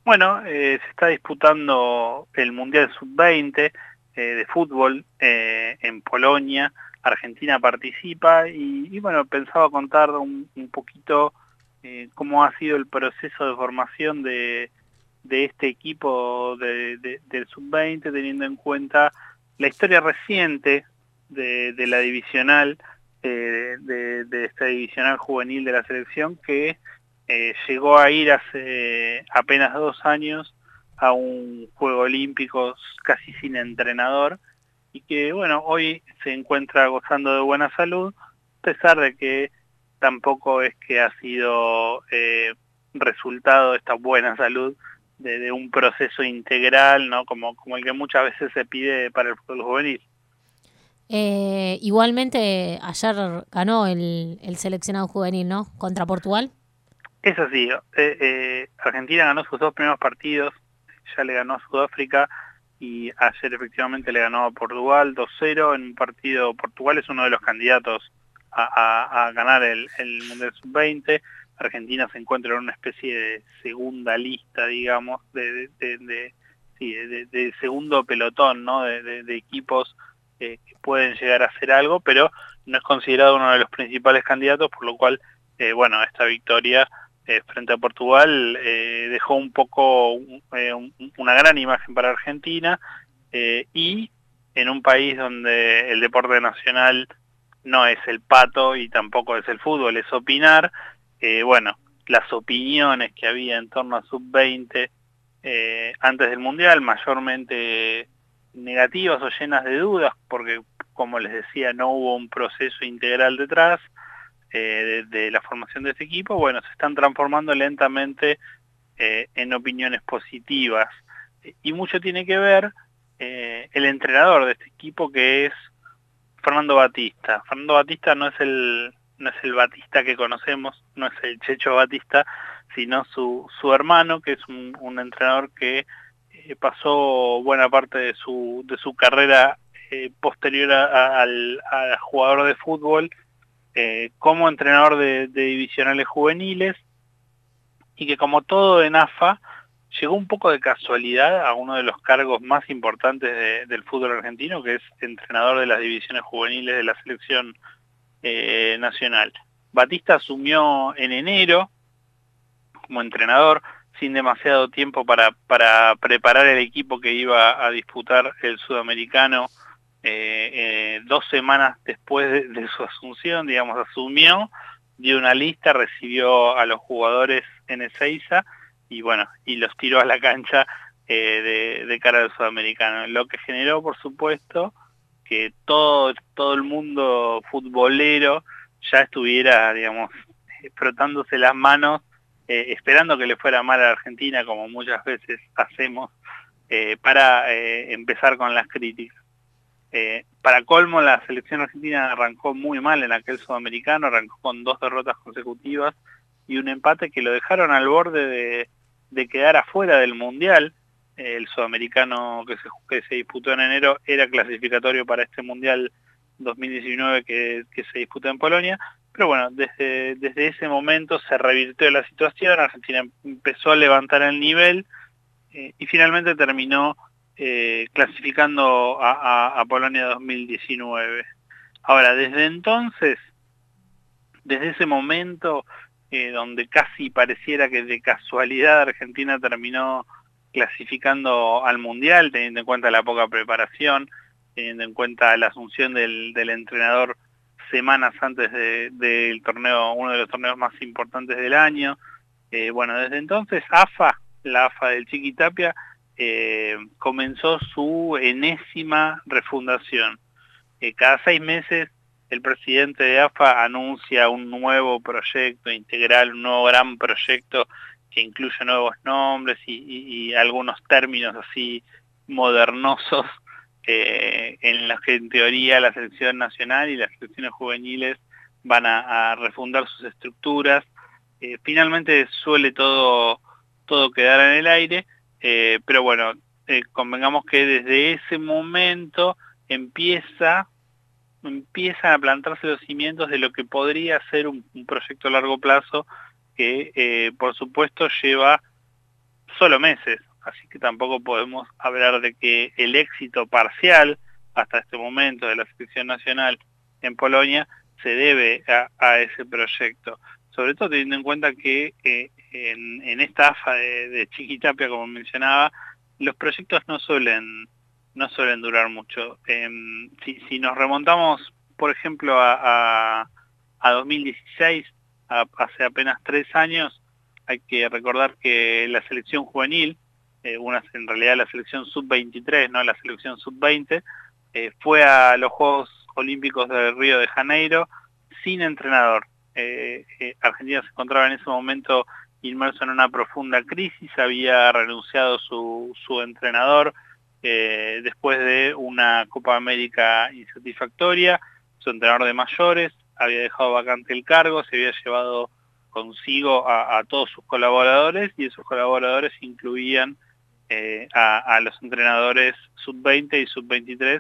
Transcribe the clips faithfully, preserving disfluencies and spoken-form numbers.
Bueno, eh, se está disputando el Mundial sub veinte eh, de fútbol eh, en Polonia. Argentina participa y, y bueno, pensaba contar un, un poquito eh, cómo ha sido el proceso de formación de, de este equipo de, de, del sub veinte, teniendo en cuenta la historia reciente de, de la divisional, eh, de, de esta divisional juvenil de la selección, que eh, llegó a ir hace apenas dos años a un Juego Olímpico casi sin entrenador, y que bueno, hoy se encuentra gozando de buena salud, a pesar de que tampoco es que ha sido eh, resultado de esta buena salud de, de un proceso integral, ¿no? Como, como el que muchas veces se pide para el fútbol juvenil. Eh, igualmente, ayer ganó el, el seleccionado juvenil, ¿no? Contra Portugal. Es así, eh, eh, Argentina ganó sus dos primeros partidos, ya le ganó a Sudáfrica y ayer efectivamente le ganó a Portugal dos cero en un partido. Portugal es uno de los candidatos a, a, a ganar el, el Mundial sub veinte. Argentina se encuentra en una especie de segunda lista, digamos, de, de, de, de, sí, de, de segundo pelotón, ¿no? de, de, de equipos eh, que pueden llegar a hacer algo, pero no es considerado uno de los principales candidatos, por lo cual, eh, bueno, esta victoria Eh, frente a Portugal eh, dejó un poco eh, un, una gran imagen para Argentina, eh, y en un país donde el deporte nacional no es el pato y tampoco es el fútbol, es opinar. Eh, bueno, las opiniones que había en torno a sub veinte eh, antes del Mundial, mayormente negativas o llenas de dudas, porque como les decía, no hubo un proceso integral detrás eh, de, de la formación de este equipo, bueno, se están transformando lentamente eh, en opiniones positivas. Y mucho tiene que ver eh, el entrenador de este equipo, que es Fernando Batista. Fernando Batista no es el, no es el Batista que conocemos, no es el Checho Batista, sino su, su hermano, que es un, un entrenador que eh, pasó buena parte de su, de su carrera eh, posterior a, a, al, a jugador de fútbol, eh, como entrenador de, de divisionales juveniles, y que como todo en A F A llegó un poco de casualidad a uno de los cargos más importantes de, del fútbol argentino, que es entrenador de las divisiones juveniles de la selección eh, nacional. Batista asumió en enero como entrenador, sin demasiado tiempo para, para preparar el equipo que iba a disputar el sudamericano. Eh, eh, dos semanas después de, de su asunción, digamos, asumió, dio una lista, recibió a los jugadores en Ezeiza y bueno, y los tiró a la cancha eh, de, de cara al sudamericano, lo que generó, por supuesto, que todo, todo el mundo futbolero ya estuviera, digamos, frotándose las manos, eh, esperando que le fuera mal a Argentina, como muchas veces hacemos, eh, para eh, empezar con las críticas. Eh, para colmo, la selección argentina arrancó muy mal en aquel sudamericano, arrancó con dos derrotas consecutivas y un empate que lo dejaron al borde de, de quedar afuera del Mundial. Eh, el sudamericano que se, que se disputó en enero era clasificatorio para este Mundial dos mil diecinueve que, que se disputó en Polonia, pero bueno, desde, desde ese momento se revirtió la situación, Argentina empezó a levantar el nivel eh, y finalmente terminó eh, clasificando a, a, a Polonia dos mil diecinueve. Ahora, desde entonces, desde ese momento, eh, donde casi pareciera que de casualidad Argentina terminó clasificando al Mundial, teniendo en cuenta la poca preparación, teniendo en cuenta la asunción del, del entrenador semanas antes del de, torneo, uno de los torneos más importantes del año. Eh, bueno, desde entonces A F A, la A F A del Chiqui Tapia, eh, comenzó su enésima refundación. Eh, cada seis meses el presidente de A F A anuncia un nuevo proyecto integral, un nuevo gran proyecto que incluye nuevos nombres y, y, y algunos términos así modernosos, eh, en los que en teoría la selección nacional y las selecciones juveniles van a, a refundar sus estructuras. Eh, finalmente suele todo, todo quedar en el aire, eh, pero bueno, eh, convengamos que desde ese momento empieza, empiezan a plantarse los cimientos de lo que podría ser un, un proyecto a largo plazo que, eh, por supuesto, lleva solo meses, así que tampoco podemos hablar de que el éxito parcial hasta este momento de la selección nacional en Polonia se debe a, a ese proyecto, sobre todo teniendo en cuenta que eh, en, en esta AFA de, de Chiquitapia, como mencionaba, los proyectos no suelen no suelen durar mucho. Eh, si, si nos remontamos, por ejemplo, a, a, a dos mil dieciséis, a, hace apenas tres años, hay que recordar que la selección juvenil, eh, una, en realidad la selección sub veintitrés, no la selección sub veinte, eh, fue a los Juegos Olímpicos de Río de Janeiro sin entrenador. Eh, eh, Argentina se encontraba en ese momento inmerso en una profunda crisis, había renunciado su, su entrenador eh, después de una Copa América insatisfactoria, su entrenador de mayores había dejado vacante el cargo, se había llevado consigo a, a todos sus colaboradores y esos colaboradores incluían eh, a, a los entrenadores sub veinte y sub veintitrés.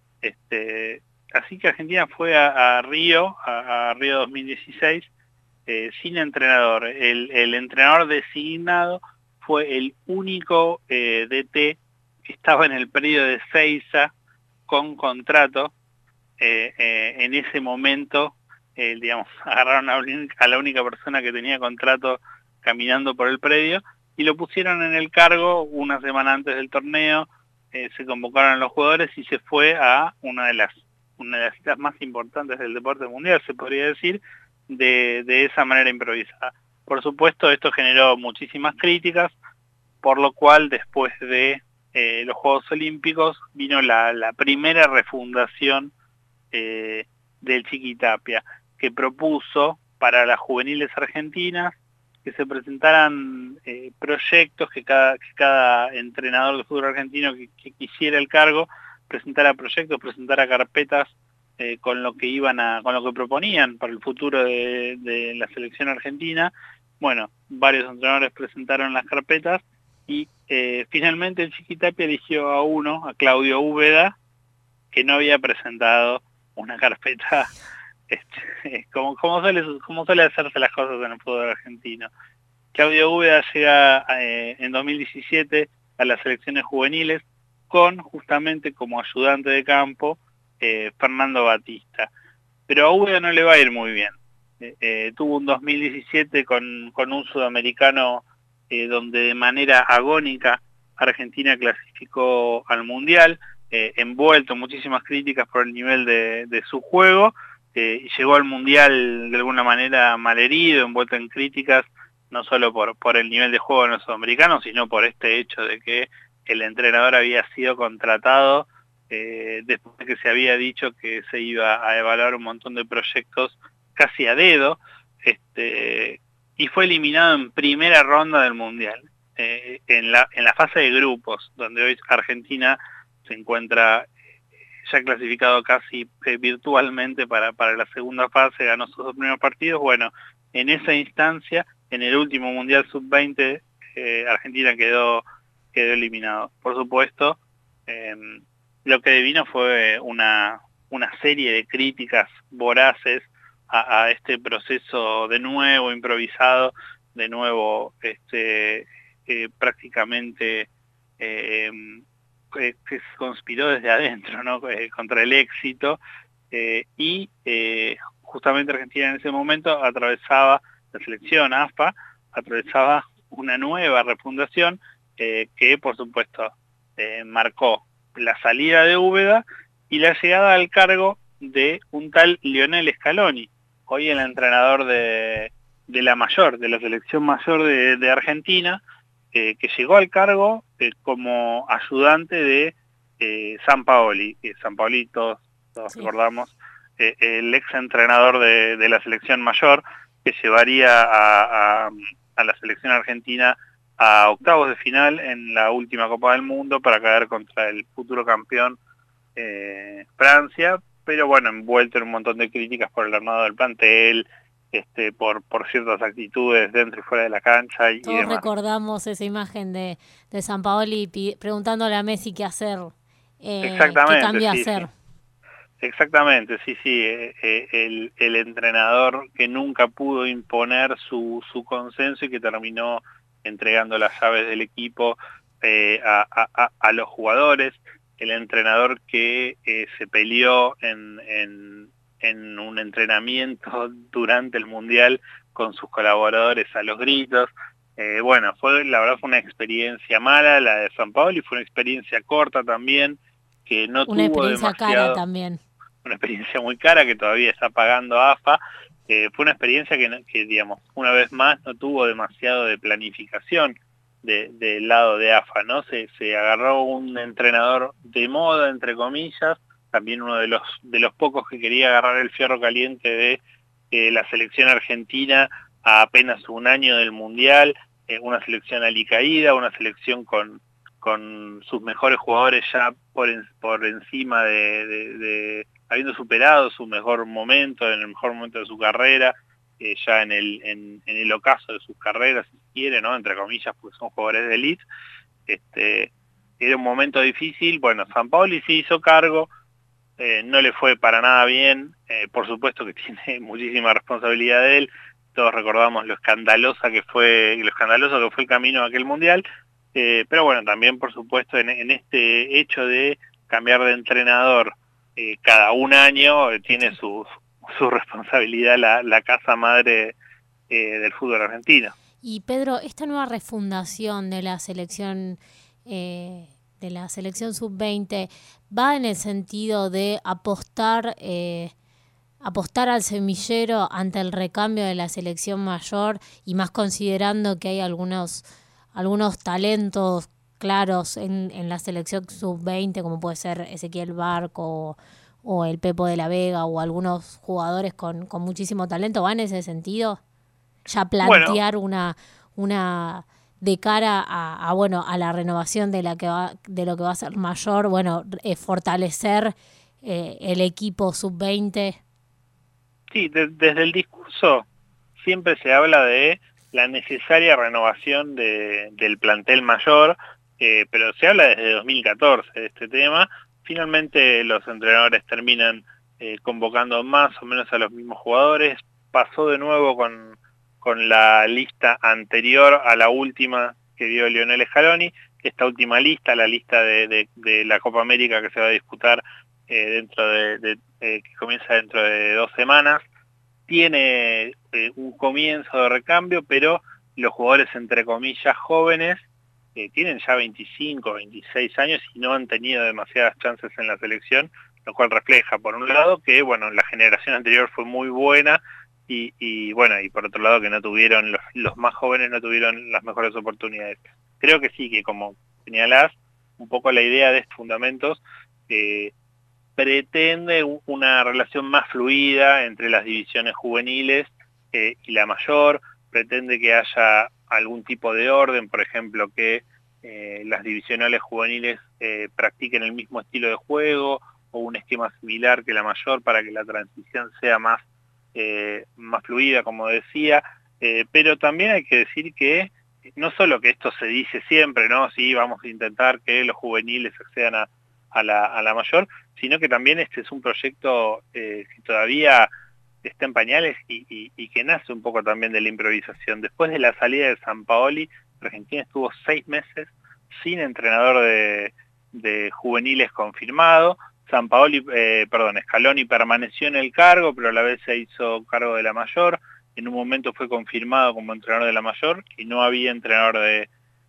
Este, así que Argentina fue a, a Río, a, a Río dos mil dieciséis, eh, sin entrenador. El, el entrenador designado fue el único eh, D T que estaba en el periodo de Seiza con contrato. Eh, eh, en ese momento, eh, digamos, agarraron a, a la única persona que tenía contrato caminando por el predio y lo pusieron en el cargo una semana antes del torneo. Eh, se convocaron a los jugadores y se fue a una de las una de las citas más importantes del deporte mundial, se podría decir, de, de esa manera improvisada. Por supuesto, esto generó muchísimas críticas, por lo cual después de eh, los Juegos Olímpicos vino la, la primera refundación eh, del Chiquitapia, que propuso para las juveniles argentinas que se presentaran eh, proyectos, que cada, que cada entrenador de fútbol argentino que, que quisiera el cargo presentara proyectos, presentara carpetas eh, con lo que iban a, con lo que proponían para el futuro de, de la selección argentina. Bueno, varios entrenadores presentaron las carpetas y eh, finalmente el Chiquitapia eligió a uno, a Claudio Úbeda, que no había presentado una carpeta este, como, como, suele, como suele hacerse las cosas en el fútbol argentino. Claudio Úbeda llega eh, en dos mil diecisiete a las selecciones juveniles con justamente como ayudante de campo eh, Fernando Batista. Pero a Úbeda no le va a ir muy bien. Eh, eh, tuvo un dos mil diecisiete con, con un sudamericano eh, donde de manera agónica Argentina clasificó al Mundial, eh, envuelto en muchísimas críticas por el nivel de, de su juego, eh, y llegó al Mundial de alguna manera malherido, envuelto en críticas, no solo por, por el nivel de juego de los sudamericanos, sino por este hecho de que el entrenador había sido contratado eh, después de que se había dicho que se iba a evaluar un montón de proyectos casi a dedo, este, y fue eliminado en primera ronda del Mundial, eh, en, la, en la fase de grupos, donde hoy Argentina se encuentra ya clasificado casi eh, virtualmente para, para la segunda fase, ganó sus dos primeros partidos. Bueno, en esa instancia, en el último Mundial sub veinte, eh, Argentina quedó, quedó eliminado. Por supuesto, eh, lo que vino fue una, una serie de críticas voraces a, a este proceso de nuevo improvisado, de nuevo este, eh, prácticamente eh, que, que se conspiró desde adentro, ¿no? Eh, contra el éxito, eh, y eh, justamente Argentina en ese momento atravesaba, la selección A F A atravesaba una nueva refundación eh, que por supuesto eh, marcó la salida de Úbeda y la llegada al cargo de un tal Lionel Scaloni, hoy el entrenador de, de la mayor, de la selección mayor de, de Argentina, eh, que llegó al cargo eh, como ayudante de eh, Sampaoli. Eh, Sampaoli, todos, todos sí. recordamos, eh, el ex entrenador de, de la selección mayor, que llevaría a, a, a la selección argentina a octavos de final en la última Copa del Mundo para caer contra el futuro campeón eh, Francia, pero bueno, envuelto en un montón de críticas por el armado del plantel, este, por, por ciertas actitudes dentro y fuera de la cancha y, Todos y demás. Recordamos esa imagen de, de Sampaoli preguntándole a Messi qué hacer, eh, Exactamente, qué cambio sí, hacer. Sí. Exactamente, sí, sí, eh, eh, el, el entrenador que nunca pudo imponer su, su consenso y que terminó entregando las llaves del equipo eh, a, a, a los jugadores, el entrenador que eh, se peleó en, en, en un entrenamiento durante el Mundial con sus colaboradores a los gritos. Eh, bueno, fue la verdad fue una experiencia mala la de San Paolo y fue una experiencia corta también, que no Una tuvo experiencia cara demasiado, también. una experiencia muy cara que todavía está pagando A F A. Eh, fue una experiencia que, que, digamos, una vez más no tuvo demasiado de planificación de, del lado de A F A, ¿no? Se, se agarró un entrenador de moda, entre comillas, también uno de los, de los pocos que quería agarrar el fierro caliente de eh, la selección argentina a apenas un año del Mundial, eh, una selección alicaída, una selección con, con sus mejores jugadores ya por, en, por encima de, de, de habiendo superado su mejor momento, en el mejor momento de su carrera, eh, ya en el, en, en el ocaso de sus carreras, si quiere, ¿no? Entre comillas, porque son jugadores de elite. Este, era un momento difícil. Bueno, Sampaoli se hizo cargo, eh, no le fue para nada bien, eh, por supuesto que tiene muchísima responsabilidad de él. Todos recordamos lo escandalosa que fue, lo escandaloso que fue el camino a aquel mundial, eh, pero bueno, también por supuesto en, en este hecho de cambiar de entrenador eh, cada un año, eh, tiene su, su responsabilidad la, la casa madre eh, del fútbol argentino. Y Pedro, esta nueva refundación de la selección eh, de la selección sub veinte va en el sentido de apostar eh, apostar al semillero ante el recambio de la selección mayor, y más considerando que hay algunos algunos talentos claros en, en la selección sub veinte, como puede ser Ezequiel Barco o, o el Pepo de la Vega, o algunos jugadores con, con muchísimo talento. ¿Va en ese sentido? Ya plantear bueno, una una de cara a, a bueno a la renovación de la que va de lo que va a ser mayor, bueno, eh, fortalecer eh, el equipo sub veinte. Sí, de, desde el discurso siempre se habla de la necesaria renovación de, del plantel mayor, eh, pero se habla desde dos mil catorce de este tema. Finalmente los entrenadores terminan eh, convocando más o menos a los mismos jugadores. Pasó de nuevo con, con la lista anterior a la última que dio Lionel Scaloni. Esta última lista, la lista de, de, de la Copa América que se va a disputar eh, dentro de, de eh, que comienza dentro de dos semanas, tiene eh, un comienzo de recambio, pero los jugadores entre comillas jóvenes eh, tienen ya veinticinco, veintiséis años y no han tenido demasiadas chances en la selección, lo cual refleja por un lado que bueno, la generación anterior fue muy buena y, y bueno, y por otro lado que no tuvieron, los, los más jóvenes no tuvieron las mejores oportunidades. Creo que sí, que como señalás, un poco la idea de estos fundamentos eh, pretende una relación más fluida entre las divisiones juveniles eh, y la mayor, pretende que haya algún tipo de orden, por ejemplo, que eh, las divisionales juveniles eh, practiquen el mismo estilo de juego o un esquema similar que la mayor para que la transición sea más, eh, más fluida, como decía, eh, pero también hay que decir que no solo que esto se dice siempre, ¿no? Sí, vamos a intentar que los juveniles accedan a A la, a la mayor, sino que también este es un proyecto eh, que todavía está en pañales y, y, y que nace un poco también de la improvisación. Después de la salida de Sampaoli, Argentina estuvo seis meses sin entrenador de, de juveniles confirmado. Sampaoli, eh, perdón, Scaloni permaneció en el cargo, pero a la vez se hizo cargo de la mayor. En un momento fue confirmado como entrenador de la mayor y no había entrenador de,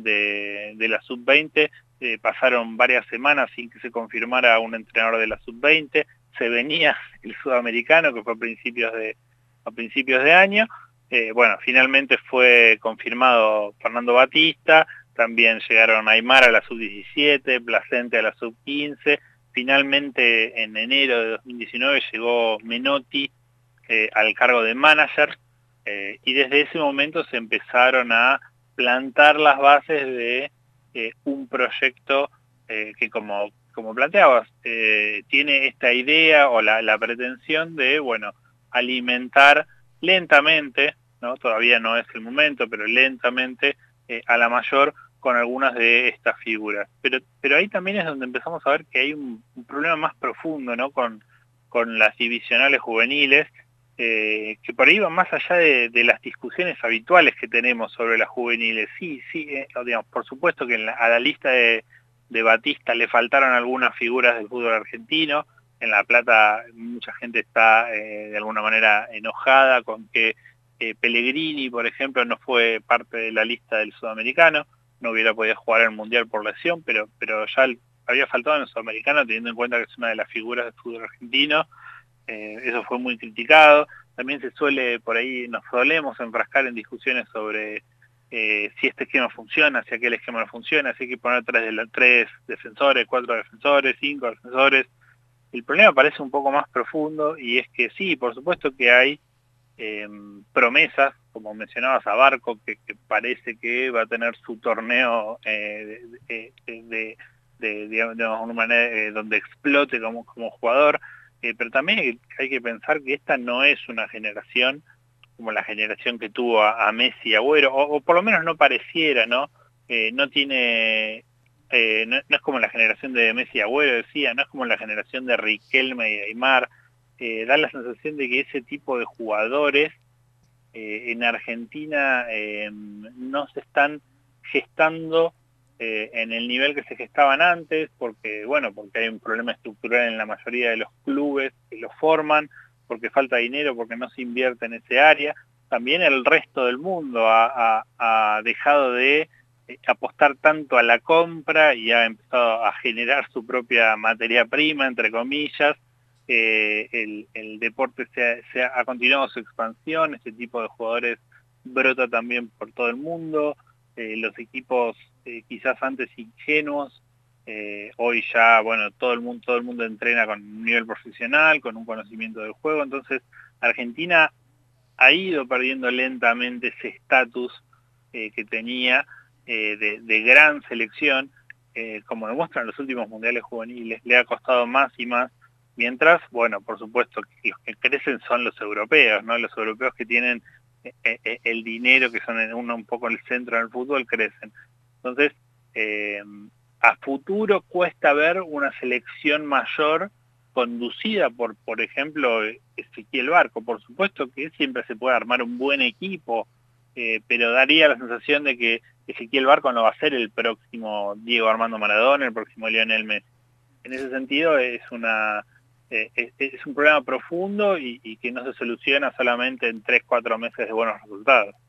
de, de la sub veinte. Eh, pasaron varias semanas sin que se confirmara un entrenador de la sub veinte, se venía el sudamericano que fue a principios de, a principios de año, eh, bueno, finalmente fue confirmado Fernando Batista, también llegaron Aymar a la sub diecisiete, Placente a la sub quince, finalmente en enero de dos mil diecinueve llegó Menotti eh, al cargo de manager, eh, y desde ese momento se empezaron a plantar las bases de Eh, un proyecto eh, que como, como planteabas, eh, tiene esta idea o la, la pretensión de, bueno, alimentar lentamente, ¿no? Todavía no es el momento, pero lentamente eh, a la mayor con algunas de estas figuras. Pero, pero ahí también es donde empezamos a ver que hay un, un problema más profundo, ¿no? Con, con las divisionales juveniles, eh, que por ahí van más allá de, de las discusiones habituales que tenemos sobre las juveniles. Sí, sí, eh, digamos, por supuesto que en la, a la lista de, de Batista le faltaron algunas figuras del fútbol argentino. En La Plata mucha gente está eh, de alguna manera enojada con que eh, Pellegrini, por ejemplo, no fue parte de la lista del sudamericano, no hubiera podido jugar el Mundial por lesión, pero, pero ya había faltado en el sudamericano, teniendo en cuenta que es una de las figuras del fútbol argentino. Eh, eso fue muy criticado. También se suele, por ahí nos solemos enfrascar en discusiones sobre eh, si este esquema funciona, si aquel esquema no funciona, si hay que poner tres, de la, tres defensores, cuatro defensores, cinco defensores. El problema parece un poco más profundo, y es que sí, por supuesto que hay eh, promesas, como mencionabas a Barco, que, que parece que va a tener su torneo eh, de, de, de, de, digamos, de una manera eh, donde explote como, como jugador. Eh, pero también hay que pensar que esta no es una generación como la generación que tuvo a, a Messi y Agüero, o, o por lo menos no pareciera, ¿no? Eh, no tiene, eh, no, no es como la generación de Messi y Agüero, decía, no es como la generación de Riquelme y Aimar. Eh, da la sensación de que ese tipo de jugadores eh, en Argentina eh, no se están gestando Eh, en el nivel que se gestaban antes, porque bueno, porque hay un problema estructural en la mayoría de los clubes que lo forman, porque falta dinero, porque no se invierte en ese área. También el resto del mundo ha, ha, ha dejado de eh, apostar tanto a la compra y ha empezado a generar su propia materia prima, entre comillas. Eh, el, el deporte se ha, se ha, ha continuado su expansión, ese tipo de jugadores brota también por todo el mundo. Eh, los equipos eh, quizás antes ingenuos, eh, hoy ya, bueno, todo el mundo todo el mundo entrena con un nivel profesional, con un conocimiento del juego. Entonces Argentina ha ido perdiendo lentamente ese estatus eh, que tenía eh, de, de gran selección, eh, como demuestran los últimos mundiales juveniles. Le ha costado más y más, mientras, bueno, por supuesto, los que crecen son los europeos, ¿no? Los europeos que tienen el dinero, que son uno un poco el centro del fútbol, crecen. Entonces, eh, a futuro cuesta ver una selección mayor conducida por, por ejemplo, Ezequiel Barco. Por supuesto que siempre se puede armar un buen equipo, eh, pero daría la sensación de que Ezequiel Barco no va a ser el próximo Diego Armando Maradona, el próximo Lionel Messi. En ese sentido es una... Eh, es, es un problema profundo y, y que no se soluciona solamente en tres, cuatro meses de buenos resultados.